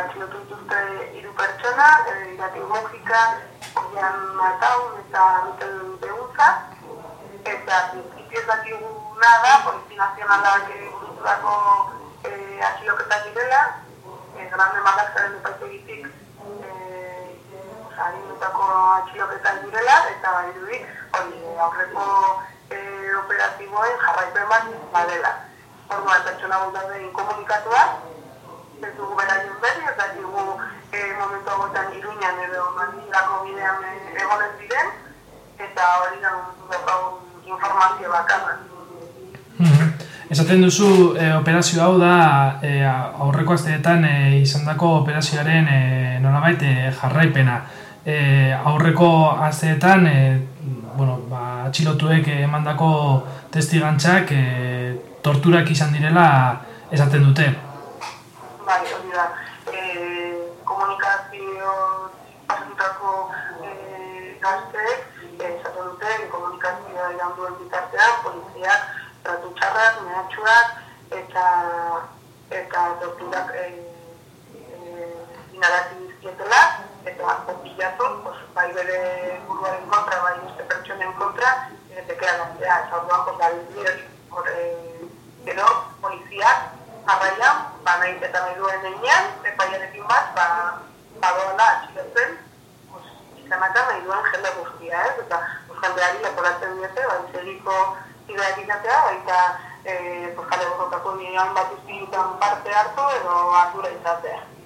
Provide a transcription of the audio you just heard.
atxilotu dituzte 3 pertsona, irati musika, Oian Mataun eta Mikel Beguza, eta principios dakiguna da, Polizia Nazionalak burututako atxiloketak direla, Grande Marlaskaren epaitegitik harinetako atxiloketak direla, eta irudik aurreko operatiboen jarraipen bat badela. Orduan, pertsona daude inkomunikatuak, ez dugu beraien berri, ez dakigu momentu hauetan Iruñan edo Madrilako bidean egonen diren, eta hori da momentu informazio bakarra. Esaten duzu, operazio hau da aurreko asteetan izandako operazioaren nolabait jarraipena. Aurreko asteetan atxilotuek emandako testigantzak torturak izan direla esaten dute. Bai, hori da. Komunikazio pasatutako gazteek esaten dute, komunikazioa iran duen bitartean, poliziak tratu txarrak, mehatxuak eta torturak inarati dizkietela, eta opilazun, bai bere buruaren kontra, bai beste pertsonen kontra, tekea gaztea, ez orduan, gero, poliziak, arraian, nahi eta nahi duen einean, epaiarekin bat, badoala atxilotzen, izanaka nahi duen jende guztia, eta jendeari leporatzen diote, izeriko ideak izatea, baita kale borrokako nirean bat izpilutan parte hartu edo ardura izatea.